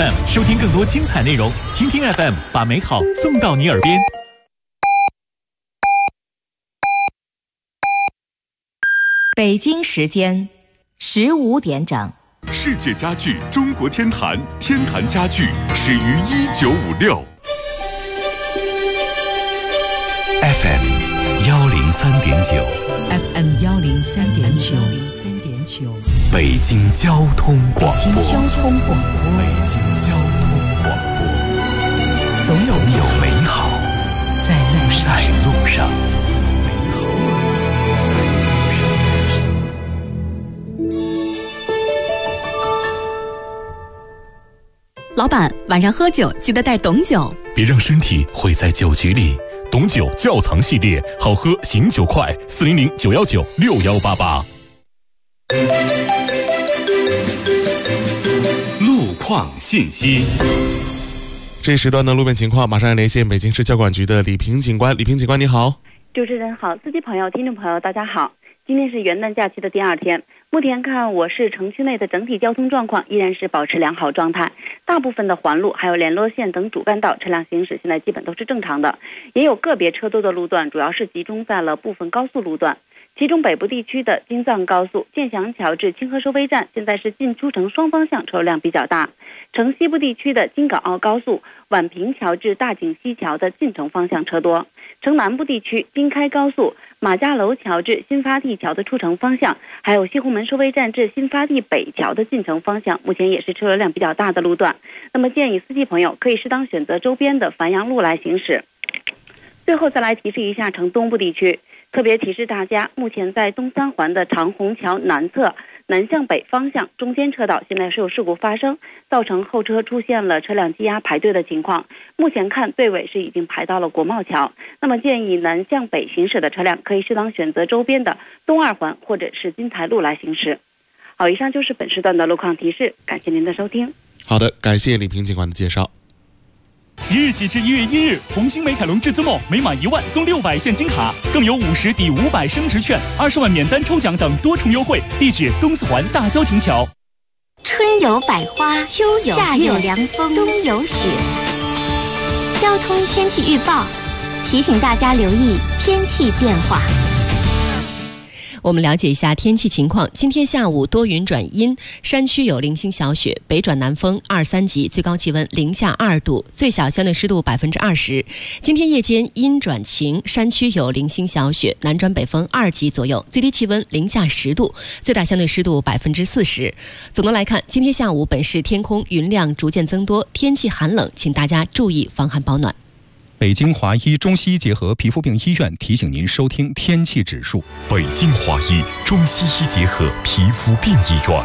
FM 收听更多精彩内容。听听 FM 把美好送到你耳边。 北京时间15点整。 世界家具中国天坛，天坛家具始于1956。 FM 103.9 FM 103.9 北京交通广播。 北京交通广播。 北京交通广播。总有美好在路上。 老板，晚上喝酒记得带董酒， 别让身体毁在酒局里。董酒窖藏系列，好喝醒酒快，400-919-6188。 路况信息。 这时段的路面情况，马上连线北京市交管局的李平警官。李平警官，你好。 主持人好，司机朋友、听众朋友，大家好。今天是元旦假期的第2天，目前看我市城区内的整体交通状况依然是保持良好状态，大部分的环路还有联络线等主干道车辆行驶现在基本都是正常的，也有个别车多的路段，主要是集中在了部分高速路段。其中北部地区的京藏高速建祥桥至清河收费站现在是进出城双方向车流量比较大，城西部地区的京港澳高速宛平桥至大井西桥的进城方向车多，城南部地区京开高速马家楼桥至新发地桥的出城方向，还有西红门收费站至新发地北桥的进城方向，目前也是车流量比较大的路段。那么建议司机朋友可以适当选择周边的繁阳路来行驶。最后再来提示一下城东部地区，特别提示大家，目前在东三环的长虹桥南侧南向北方向中间车道现在是有事故发生，造成后车出现了车辆积压排队的情况，目前看队尾是已经排到了国贸桥。那么建议南向北行驶的车辆可以适当选择周边的东2环或者是金台路来行驶。好，以上就是本时段的路况提示，感谢您的收听。 好的，感谢李平警官的介绍。 即日起至1月1日，红星美凯龙至尊梦每满1万送600现金卡，更有50抵500升值券、20万免单抽奖等多重优惠。地址东四环大郊亭桥。 春有百花，秋有夏有凉风，冬有雪。交通天气预报提醒大家留意天气变化。 我们了解一下天气情况。今天下午多云转阴，山区有零星小雪，北转南风2、3级，最高气温零下2度，最小相对湿度20%。今天夜间阴转晴，山区有零星小雪，南转北风2级左右，最低气温零下10度，最大相对湿度40%。总的来看，今天下午本市天空云量逐渐增多，天气寒冷，请大家注意防寒保暖。 北京华医中西医结合皮肤病医院提醒您收听天气指数。 北京华医中西医结合皮肤病医院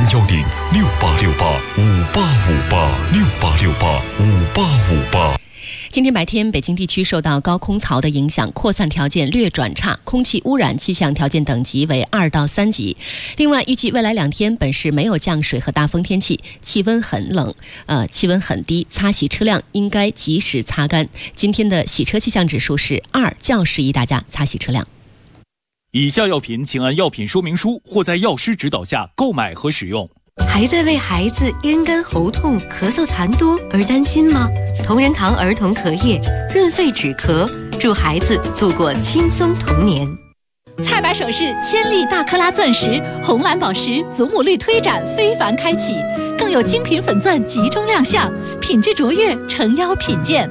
，010-6868-5858，6858-5858。 今天白天，北京地区受到高空槽的影响，扩散条件略转差，空气污染气象条件等级为2到3级。另外，预计未来2天，本市没有降水和大风天气，气温很冷，气温很低，擦洗车辆应该及时擦干。今天的洗车气象指数是2，较适宜大家擦洗车辆。 以下药品请按药品说明书或在药师指导下购买和使用。 还在为孩子咽干喉痛、咳嗽痰多而担心吗？同仁堂儿童咳液润肺止咳，助孩子度过轻松童年。 菜百首饰千粒大克拉钻石、红蓝宝石祖母绿推展非凡开启，更有精品粉钻集中亮相，品质卓越，诚邀品鉴。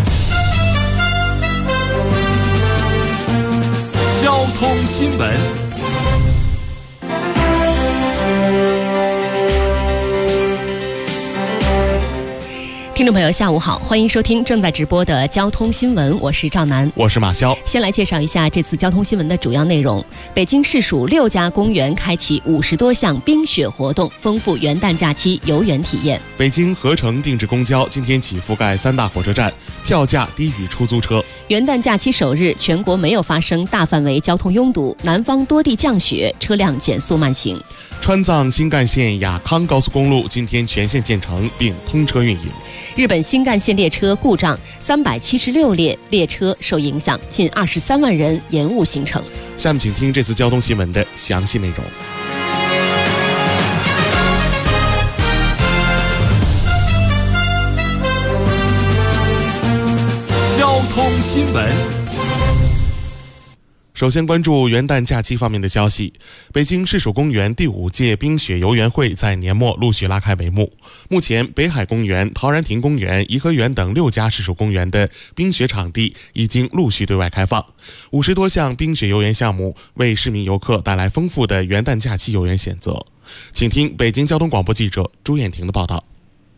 交通新闻。 听众朋友下午好，欢迎收听正在直播的交通新闻，我是赵楠， 我是马潇。 先来介绍一下这次交通新闻的主要内容。北京市属6家公园开启50多项冰雪活动，丰富元旦假期游园体验。 北京合成定制公交今天起覆盖3大火车站，票价低于出租车。 元旦假期首日，全国没有发生大范围交通拥堵，南方多地降雪，车辆减速慢行。 川藏新干线雅康高速公路今天全线建成并通车运营。 日本新干线列车故障，376列列车受影响，近23万人延误行程。 下面请听这次交通新闻的详细内容。 新闻。 首先关注元旦假期方面的消息。北京市属公园第5届冰雪游园会在年末陆续拉开帷幕。目前，北海公园、陶然亭公园、颐和园等6家市属公园的冰雪场地已经陆续对外开放，50多项冰雪游园项目为市民游客带来丰富的元旦假期游园选择。请听北京交通广播记者朱艳婷的报道。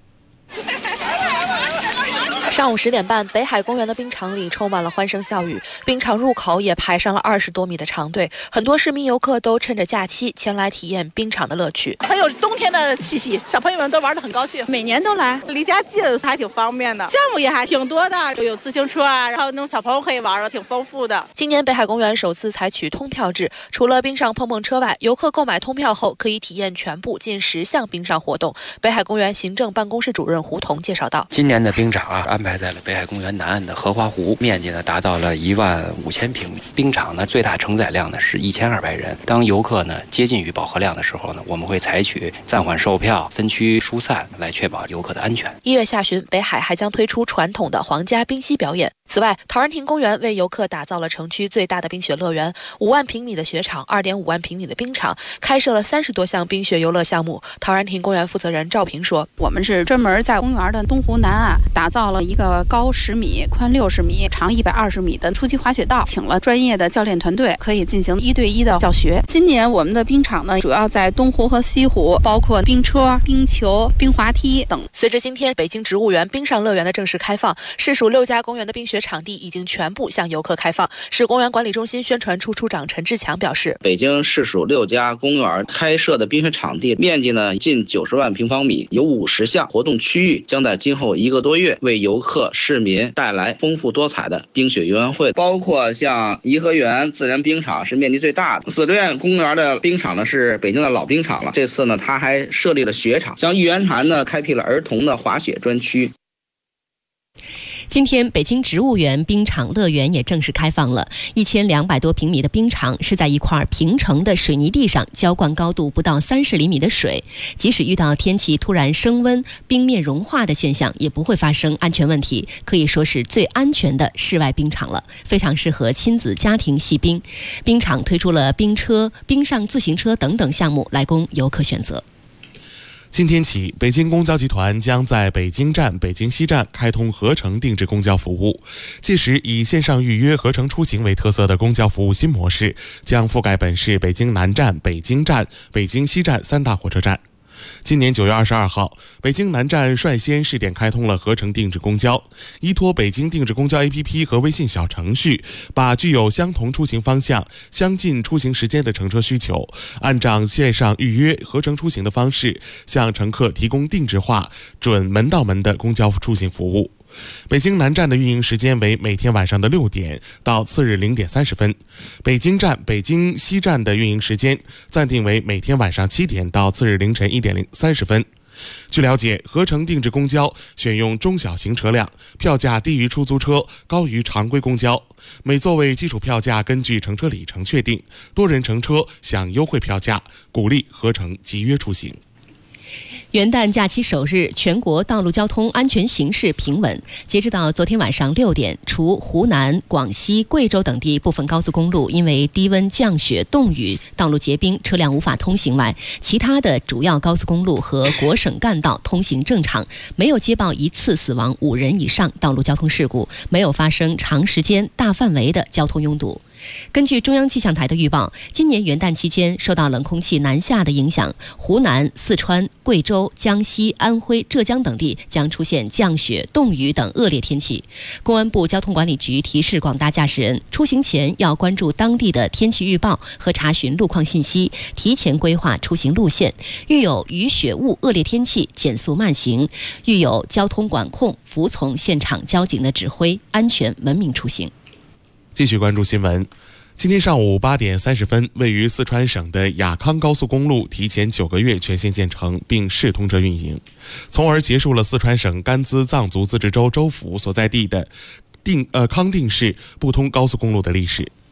上午10点半，北海公园的冰场里充满了欢声笑语，冰场入口也排上了20多米的长队，很多市民游客都趁着假期前来体验冰场的乐趣。 很有冬天的气息，小朋友们都玩得很高兴，每年都来，离家近还挺方便的，项目也还挺多的，有自行车啊，然后那种小朋友可以玩的挺丰富的。 今年北海公园首次采取通票制，除了冰上碰碰车外，游客购买通票后可以体验全部近10项冰上活动。北海公园行政办公室主任胡彤介绍道： 今年的冰场安排在了北海公园南岸的荷花湖，面积呢达到了15000平米。冰场呢最大承载量呢是1200人。当游客呢接近于饱和量的时候呢，我们会采取暂缓售票、分区疏散来确保游客的安全。 1月下旬，北海还将推出传统的皇家冰嬉表演。此外，陶然亭公园为游客打造了城区最大的冰雪乐园，5万平米的雪场、2.5万平米的冰场，开设了30多项冰雪游乐项目。陶然亭公园负责人赵平说：“ 我们是专门在公园的东湖南岸打造了一个高10米、宽60米、长120米的初级滑雪道，请了专业的教练团队，可以进行1对1的教学。今年我们的冰场呢，主要在东湖和西湖，包括冰车、冰球、冰滑梯等。” 随着今天北京植物园冰上乐园的正式开放，市属6家公园的冰雪场地已经全部向游客开放。市公园管理中心宣传处处长陈志强表示， 北京市属6家公园开设的冰雪场地面积呢近90万平方米，有50项活动区域，将在今后1个多月为游客市民带来丰富多彩的冰雪游园会。包括像颐和园自然冰场是面积最大的，紫竹院公园的冰场呢是北京的老冰场了，这次呢它还设立了雪场，像玉渊潭呢开辟了儿童的滑雪专区。 今天，北京植物园冰场乐园也正式开放了。1200多平米的冰场是在一块平整的水泥地上浇灌高度不到30厘米的水，即使遇到天气突然升温、冰面融化的现象，也不会发生安全问题，可以说是最安全的室外冰场了，非常适合亲子家庭戏冰。冰场推出了冰车、冰上自行车等等项目来供游客选择。 今天起，北京公交集团将在北京站、北京西站开通合乘定制公交服务。届时，以线上预约合乘出行为特色的公交服务新模式将覆盖本市北京南站、北京站、北京西站3大火车站。今年9月22号，北京南站率先试点开通了合乘定制公交，依托北京定制公交 APP 和微信小程序，把具有相同出行方向、相近出行时间的乘车需求，按照线上预约合乘出行的方式，向乘客提供定制化、准门到门的公交出行服务。北京南站的运营时间为每天晚上的6点到次日0点30分，北京站、北京西站的运营时间暂定为每天晚上7点到次日凌晨1点30分。据了解，合乘定制公交选用中小型车辆，票价低于出租车，高于常规公交，每座位基础票价根据乘车里程确定，多人乘车享优惠票价，鼓励合乘集约出行。 元旦假期首日，全国道路交通安全形势平稳。截止到昨天晚上6点，除湖南、广西、贵州等地部分高速公路因为低温降雪冻雨、道路结冰，车辆无法通行外，其他的主要高速公路和国省干道通行正常，没有接报一次死亡5人以上道路交通事故，没有发生长时间、大范围的交通拥堵。根据中央气象台的预报，今年元旦期间受到冷空气南下的影响，湖南、四川、贵州、江西、安徽、浙江等地将出现降雪、冻雨等恶劣天气。公安部交通管理局提示广大驾驶人，出行前要关注当地的天气预报和查询路况信息，提前规划出行路线。遇有雨雪雾恶劣天气，减速慢行；遇有交通管控，服从现场交警的指挥，安全文明出行。 继续关注新闻。今天上午8点30分，位于四川省的雅康高速公路提前9个月全线建成并试通车运营，从而结束了四川省甘孜藏族自治州州府所在地的康定市不通高速公路的历史。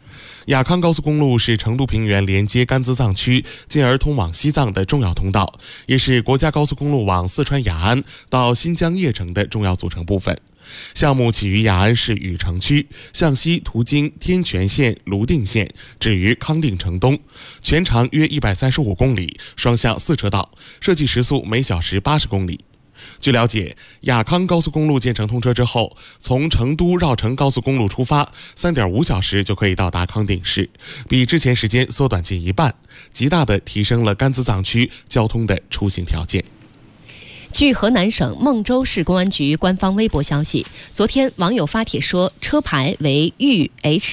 雅康高速公路是成都平原连接甘孜藏区，进而通往西藏的重要通道，也是国家高速公路往四川雅安到新疆叶城的重要组成部分。项目起于雅安市禹城区，向西途经天全县、泸定县，止于康定城东，全长约135公里，双向4车道，设计时速每小时80公里。据了解，雅康高速公路建成通车之后，从成都绕城高速公路出发，3.5小时就可以到达康定市，比之前时间缩短近一半，极大地提升了甘孜藏区交通的出行条件。 据河南省孟州市公安局官方微博消息，昨天网友发帖说，车牌为豫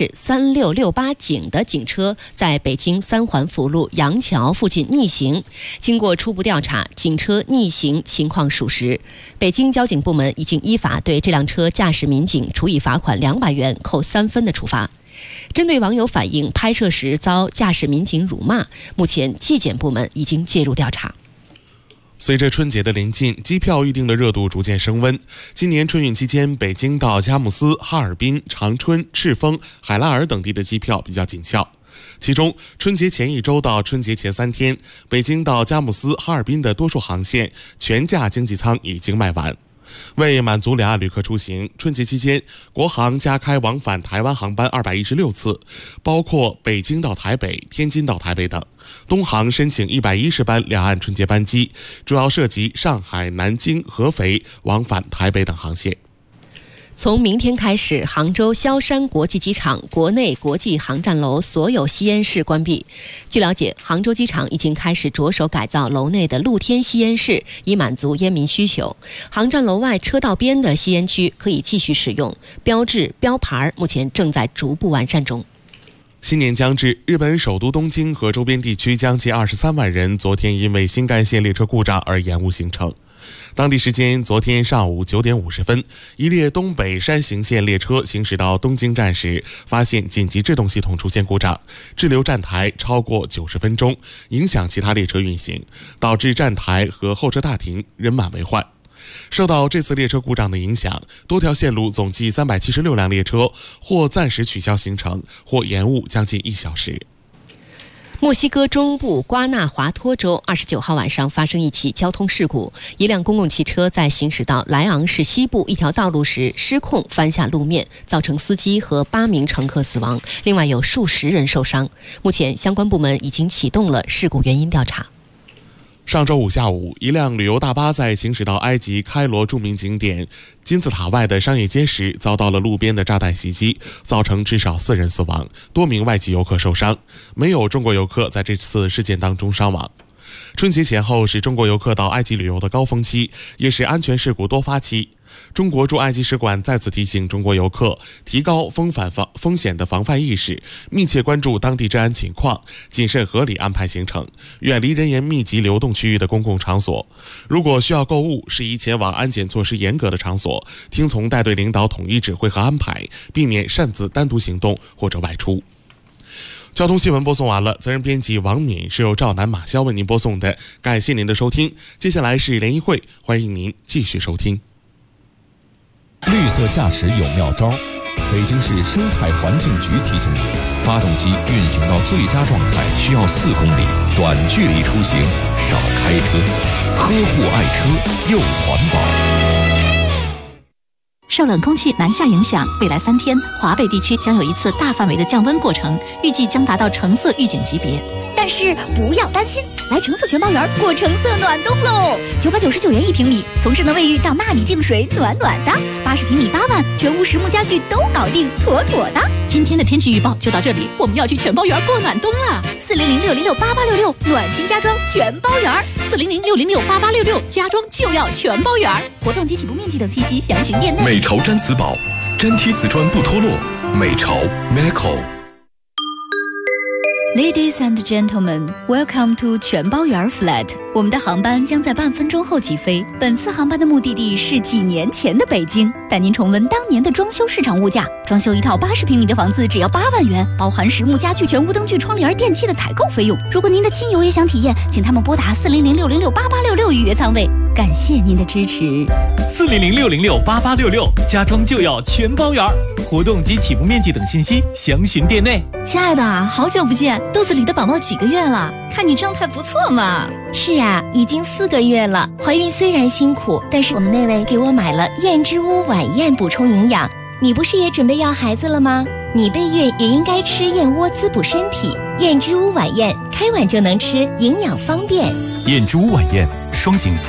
H3668警的警车在北京三环辅路杨桥附近逆行，经过初步调查，警车逆行情况属实。北京交警部门已经依法对这辆车驾驶民警处以罚款200元、扣3分的处罚。针对网友反映拍摄时遭驾驶民警辱骂，目前纪检部门已经介入调查。 随着春节的临近，机票预订的热度逐渐升温。今年春运期间，北京到佳木斯、哈尔滨、长春、赤峰、海拉尔等地的机票比较紧俏。其中，春节前1周到春节前3天，北京到佳木斯、哈尔滨的多数航线全价经济舱已经卖完。为满足两岸旅客出行，春节期间，国航加开往返台湾航班216次，包括北京到台北、天津到台北等。东航申请110班两岸春节班机，主要涉及上海、南京、合肥往返台北等航线。 从明天开始，杭州萧山国际机场国内国际航站楼所有吸烟室关闭。据了解，杭州机场已经开始着手改造楼内的露天吸烟室，以满足烟民需求。航站楼外车道边的吸烟区可以继续使用，标志标牌目前正在逐步完善中。 新年将至，日本首都东京和周边地区将近23万人昨天因为新干线列车故障而延误行程。当地时间昨天上午9点50分，一列东北山形线列车行驶到东京站时，发现紧急制动系统出现故障，滞留站台超过90分钟，影响其他列车运行，导致站台和候车大厅人满为患。受到这次列车故障的影响，多条线路总计376辆列车或暂时取消行程，或延误将近1小时。 墨西哥中部瓜纳华托州29号晚上发生一起交通事故，一辆公共汽车在行驶到莱昂市西部一条道路时失控翻下路面，造成司机和8名乘客死亡，另外有数十人受伤。目前相关部门已经启动了事故原因调查。 上周五下午，一辆旅游大巴在行驶到埃及开罗著名景点金字塔外的商业街时，遭到了路边的炸弹袭击，造成至少4人死亡，多名外籍游客受伤，没有中国游客在这次事件当中伤亡。春节前后是中国游客到埃及旅游的高峰期，也是安全事故多发期。中国驻埃及使馆再次提醒中国游客提高风险的防范意识，密切关注当地治安情况，谨慎合理安排行程，远离人员密集流动区域的公共场所。如果需要购物，适宜前往安检措施严格的场所，听从带队领导统一指挥和安排，避免擅自单独行动或者外出。交通新闻播送完了，责任编辑王敏，是由赵楠、马潇为您播送的，感谢您的收听。接下来是联谊会，欢迎您继续收听。 绿色驾驶有妙招，北京市生态环境局提醒你，发动机运行到最佳状态需要4公里，短距离出行少开车，呵护爱车又环保。 受冷空气南下影响，未来3天，华北地区将有一次大范围的降温过程，预计将达到橙色预警级别。 但是不要担心，来橙色全包园过橙色暖冬喽！999元1平米，从智能卫浴到纳米净水，暖暖的。80平米8万，全屋实木家具都搞定，妥妥的。 今天的天气预报就到这里，我们要去全包园过暖冬了。 400-606-8866，暖心家装全包园。 400-606-8866，家装就要全包园。 活动及起步面积等信息详询店内。 美潮毡瓷宝，粘贴瓷砖不脱落。美潮 Meco。Ladies and gentlemen, welcome to 全包园 flat。我们的航班将在半分钟后起飞。本次航班的目的地是几年前的北京，带您重温当年的装修市场物价。装修一套80平米的房子只要8万元，包含实木家具、全屋灯具、窗帘、电器的采购费用。如果您的亲友也想体验，请他们拨打400-606-8866预约舱位。感谢您的支持。 400-606-8866，家装就要全包园。 活动及起步面积等信息，详询店内。 亲爱的，好久不见，肚子里的宝宝几个月了？看你状态不错嘛。 是啊，已经4个月了。怀孕虽然辛苦，但是我们那位给我买了燕之屋晚宴补充营养。你不是也准备要孩子了吗？你备孕也应该吃燕窝滋补身体。燕之屋晚宴，开碗就能吃，营养方便。 燕之屋晚宴，双井